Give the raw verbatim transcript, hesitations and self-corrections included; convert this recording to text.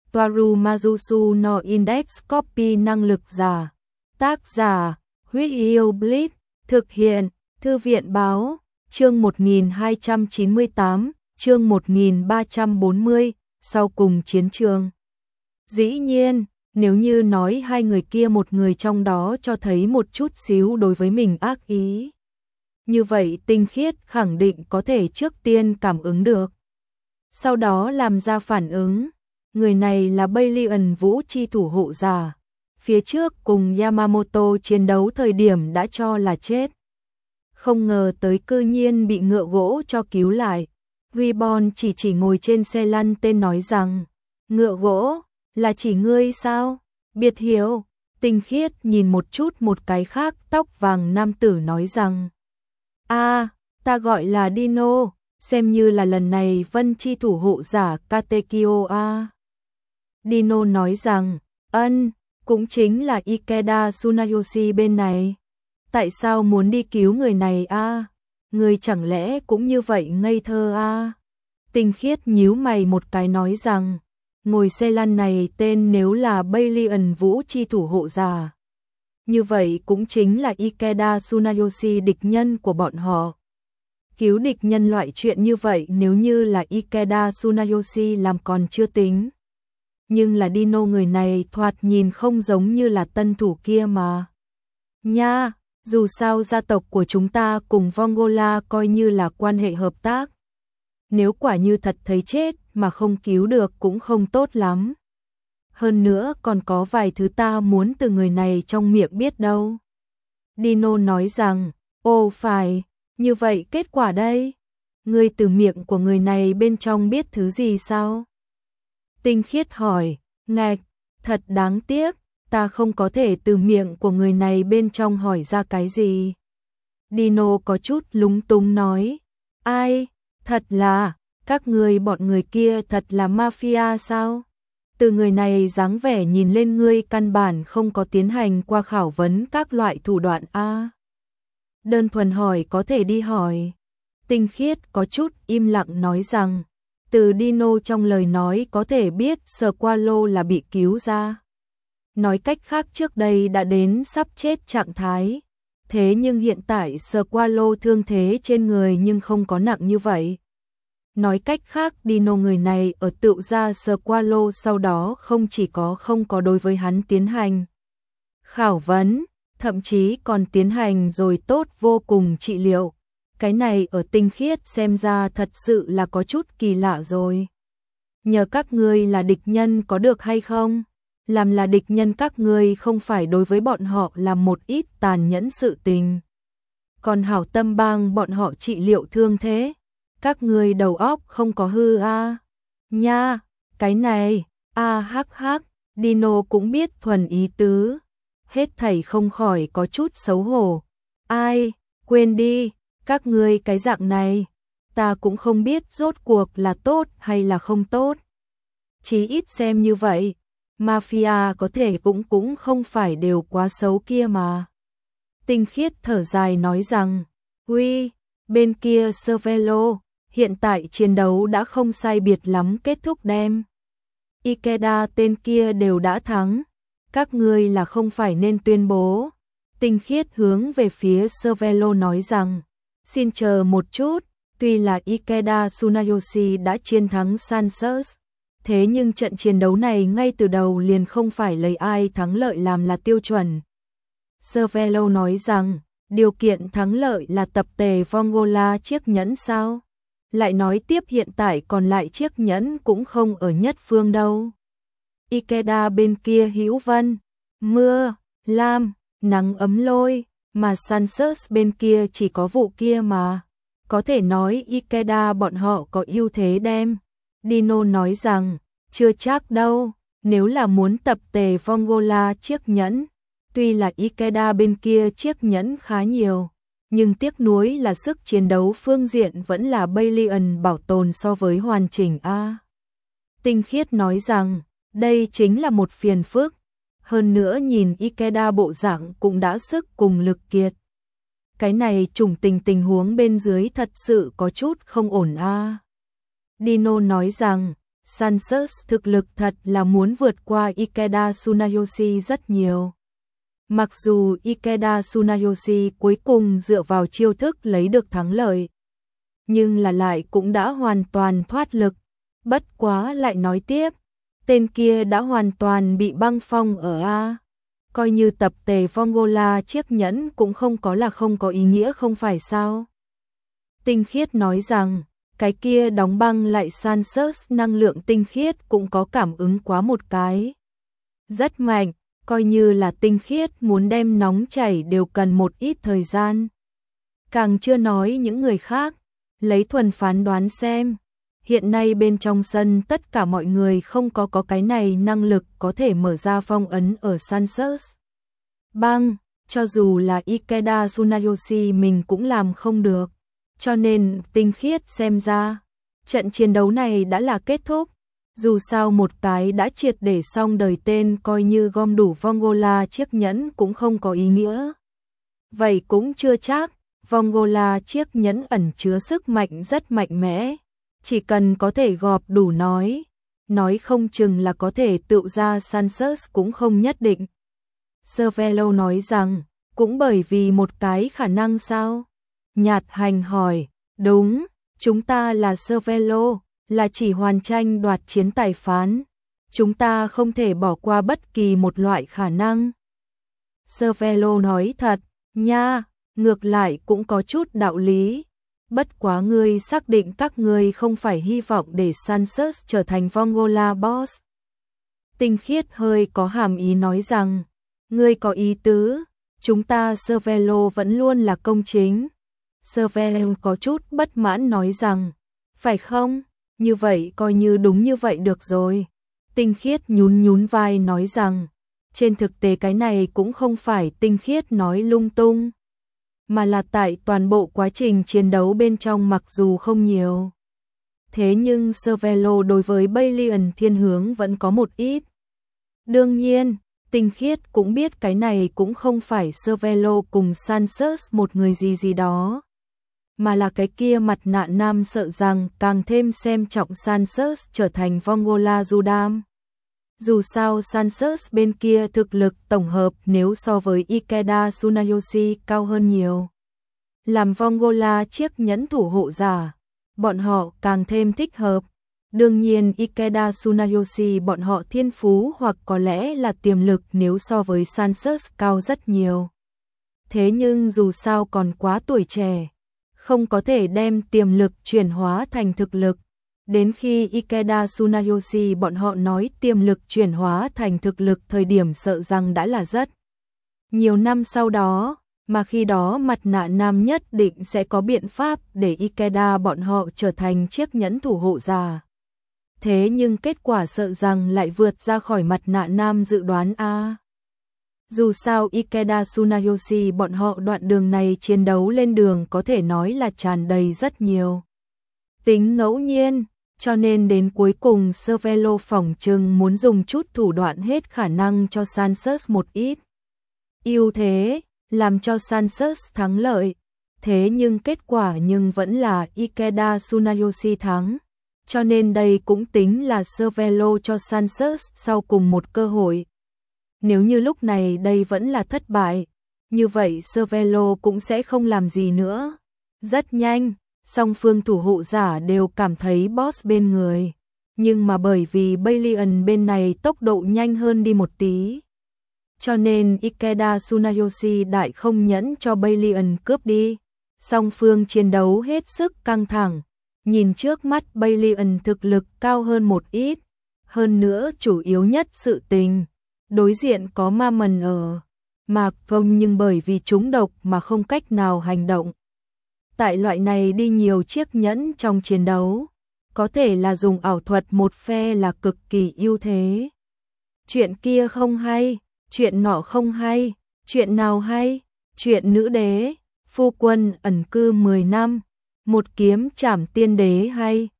Toaru Majusu no Index Copy năng lực giả. Tác giả, Huyết Yêu Blitz, thực hiện, Thư viện báo, chương một nghìn hai trăm chín mươi tám, chương một nghìn ba trăm bốn mươi, sau cùng chiến trường. Dĩ nhiên, nếu như nói hai người kia một người trong đó cho thấy một chút xíu đối với mình ác ý, như vậy Tinh Khiết khẳng định có thể trước tiên cảm ứng được, sau đó làm ra phản ứng. Người này là Balian Vũ Chi thủ hộ giả, phía trước cùng Yamamoto chiến đấu thời điểm đã cho là chết, không ngờ tới cư nhiên bị ngựa gỗ cho cứu lại. Ribbon chỉ chỉ ngồi trên xe lăn tên nói rằng, ngựa gỗ, là chỉ ngươi sao? Biệt hiểu. Tinh Khiết nhìn một chút một cái khác tóc vàng nam tử nói rằng, a à, ta gọi là Dino, xem như là lần này Vân Chi thủ hộ giả Katekyo a. Dino nói rằng, ân, cũng chính là Ikeda Tsunayoshi bên này. Tại sao muốn đi cứu người này a? À? Người chẳng lẽ cũng như vậy ngây thơ a? À? Tinh Khiết nhíu mày một cái nói rằng, ngồi xe lăn này tên nếu là Balian Vũ Chi thủ hộ giả, như vậy cũng chính là Ikeda Tsunayoshi địch nhân của bọn họ. Cứu địch nhân loại chuyện như vậy nếu như là Ikeda Tsunayoshi làm còn chưa tính, nhưng là Dino người này thoạt nhìn không giống như là tân thủ kia mà. Nha, dù sao gia tộc của chúng ta cùng Vongola coi như là quan hệ hợp tác. Nếu quả như thật thấy chết mà không cứu được cũng không tốt lắm. Hơn nữa còn có vài thứ ta muốn từ người này trong miệng biết đâu. Dino nói rằng, ồ phải, như vậy kết quả đây? Ngươi từ miệng của người này bên trong biết thứ gì sao? Tinh Khiết hỏi, ngạch, thật đáng tiếc, ta không có thể từ miệng của người này bên trong hỏi ra cái gì. Dino có chút lúng túng nói, ai, thật là, các người bọn người kia thật là mafia sao? Từ người này dáng vẻ nhìn lên ngươi căn bản không có tiến hành qua khảo vấn các loại thủ đoạn a. Đơn thuần hỏi có thể đi hỏi. Tinh Khiết có chút im lặng nói rằng, từ Dino trong lời nói có thể biết Squalo là bị cứu ra. Nói cách khác trước đây đã đến sắp chết trạng thái. Thế nhưng hiện tại Squalo thương thế trên người nhưng không có nặng như vậy. Nói cách khác Dino người này ở tựu ra Squalo sau đó không chỉ có không có đối với hắn tiến hành khảo vấn, thậm chí còn tiến hành rồi tốt vô cùng trị liệu. Cái này ở Tinh Khiết xem ra thật sự là có chút kỳ lạ rồi. Nhờ các ngươi là địch nhân có được hay không? Làm là địch nhân các ngươi không phải đối với bọn họ làm một ít tàn nhẫn sự tình. Còn hảo tâm bang bọn họ trị liệu thương thế. Các ngươi đầu óc không có hư a? À? Nha, cái này, a hắc hắc, Dino cũng biết thuần ý tứ. Hết thảy không khỏi có chút xấu hổ. Ai, quên đi. Các ngươi cái dạng này, ta cũng không biết rốt cuộc là tốt hay là không tốt. Chí ít xem như vậy, mafia có thể cũng cũng không phải đều quá xấu kia mà. Tinh Khiết thở dài nói rằng, uy, bên kia Cervelo, hiện tại chiến đấu đã không sai biệt lắm kết thúc đem. Ikeda tên kia đều đã thắng, các ngươi là không phải nên tuyên bố. Tinh Khiết hướng về phía Cervelo nói rằng, xin chờ một chút, tuy là Ikeda Tsunayoshi đã chiến thắng Sansers, thế nhưng trận chiến đấu này ngay từ đầu liền không phải lấy ai thắng lợi làm là tiêu chuẩn. Cervelo nói rằng, điều kiện thắng lợi là tập thể Vongola chiếc nhẫn sao? Lại nói tiếp hiện tại còn lại chiếc nhẫn cũng không ở nhất phương đâu. Ikeda bên kia hữu vân, mưa, lam, nắng ấm lôi. Mà Sansers bên kia chỉ có vụ kia mà. Có thể nói Ikeda bọn họ có ưu thế đem. Dino nói rằng, chưa chắc đâu, nếu là muốn tập tề Vongola chiếc nhẫn. Tuy là Ikeda bên kia chiếc nhẫn khá nhiều, nhưng tiếc nuối là sức chiến đấu phương diện vẫn là Balian bảo tồn so với hoàn chỉnh a. Tinh Khiết nói rằng, đây chính là một phiền phức. Hơn nữa nhìn Ikeda bộ dạng cũng đã sức cùng lực kiệt. Cái này trùng tình tình huống bên dưới thật sự có chút không ổn a. Dino nói rằng, Sansers thực lực thật là muốn vượt qua Ikeda Tsunayoshi rất nhiều. Mặc dù Ikeda Tsunayoshi cuối cùng dựa vào chiêu thức lấy được thắng lợi, nhưng là lại cũng đã hoàn toàn thoát lực. Bất quá lại nói tiếp, tên kia đã hoàn toàn bị băng phong ở A. Coi như tập tề Vongola chiếc nhẫn cũng không có là không có ý nghĩa không phải sao. Tinh khiết nói rằng, cái kia đóng băng lại Sansers năng lượng tinh khiết cũng có cảm ứng quá một cái. Rất mạnh, coi như là tinh khiết muốn đem nóng chảy đều cần một ít thời gian. Càng chưa nói những người khác, lấy thuần phán đoán xem. Hiện nay bên trong sân tất cả mọi người không có có cái này năng lực có thể mở ra phong ấn ở Sansers. Băng, cho dù là Ikeda Tsunayoshi mình cũng làm không được. Cho nên tinh khiết xem ra, trận chiến đấu này đã là kết thúc. Dù sao một cái đã triệt để xong đời tên coi như gom đủ Vongola chiếc nhẫn cũng không có ý nghĩa. Vậy cũng chưa chắc, Vongola chiếc nhẫn ẩn chứa sức mạnh rất mạnh mẽ. Chỉ cần có thể gọp đủ nói, nói không chừng là có thể tự ra Sansers cũng không nhất định. Cervelo nói rằng, cũng bởi vì một cái khả năng sao? Nhạt Hành hỏi, đúng, chúng ta là Cervelo, là chỉ hoàn tranh đoạt chiến tài phán. Chúng ta không thể bỏ qua bất kỳ một loại khả năng. Cervelo nói thật, nha, ngược lại cũng có chút đạo lý. Bất quá ngươi xác định các ngươi không phải hy vọng để Sansers trở thành Vongola boss. Tinh khiết hơi có hàm ý nói rằng, ngươi có ý tứ, chúng ta Cervelo vẫn luôn là công chính. Cervelo có chút bất mãn nói rằng, phải không? Như vậy coi như đúng như vậy được rồi. Tinh khiết nhún nhún vai nói rằng, trên thực tế cái này cũng không phải tinh khiết nói lung tung, mà là tại toàn bộ quá trình chiến đấu bên trong mặc dù không nhiều. Thế nhưng Cervelo đối với Balian thiên hướng vẫn có một ít. Đương nhiên, tinh khiết cũng biết cái này cũng không phải Cervelo cùng Sansers một người gì gì đó, mà là cái kia mặt nạ nam sợ rằng càng thêm xem trọng Sansers trở thành Vongola Judam. Dù sao Sansers bên kia thực lực tổng hợp nếu so với Ikeda Tsunayoshi cao hơn nhiều. Làm Vongola chiếc nhẫn thủ hộ giả, bọn họ càng thêm thích hợp. Đương nhiên Ikeda Tsunayoshi bọn họ thiên phú hoặc có lẽ là tiềm lực nếu so với Sansers cao rất nhiều. Thế nhưng dù sao còn quá tuổi trẻ, không có thể đem tiềm lực chuyển hóa thành thực lực. Đến khi Ikeda Tsunayoshi bọn họ nói tiềm lực chuyển hóa thành thực lực thời điểm sợ rằng đã là rất nhiều năm sau đó, mà khi đó mặt nạ nam nhất định sẽ có biện pháp để Ikeda bọn họ trở thành chiếc nhẫn thủ hộ giả. Thế nhưng kết quả sợ rằng lại vượt ra khỏi mặt nạ nam dự đoán a. Dù sao Ikeda Tsunayoshi bọn họ đoạn đường này chiến đấu lên đường có thể nói là tràn đầy rất nhiều tính ngẫu nhiên, cho nên đến cuối cùng Cervelo phỏng chừng muốn dùng chút thủ đoạn hết khả năng cho Sansers một ít ưu thế, làm cho Sansers thắng lợi. Thế nhưng kết quả nhưng vẫn là Ikeda Tsunayoshi thắng, cho nên đây cũng tính là Cervelo cho Sansers sau cùng một cơ hội. Nếu như lúc này đây vẫn là thất bại, như vậy Cervelo cũng sẽ không làm gì nữa. Rất nhanh, song phương thủ hộ giả đều cảm thấy boss bên người, nhưng mà bởi vì Balian bên này tốc độ nhanh hơn đi một tí, cho nên Ikeda Tsunayoshi đại không nhẫn cho Balian cướp đi. Song phương chiến đấu hết sức căng thẳng, nhìn trước mắt Balian thực lực cao hơn một ít, hơn nữa chủ yếu nhất sự tình, đối diện có ma mần ở, mà không nhưng bởi vì trúng độc mà không cách nào hành động. Tại loại này đi nhiều chiếc nhẫn trong chiến đấu, có thể là dùng ảo thuật một phe là cực kỳ ưu thế. Chuyện kia không hay, chuyện nọ không hay, chuyện nào hay, chuyện nữ đế, phu quân ẩn cư mười năm, một kiếm trảm tiên đế hay.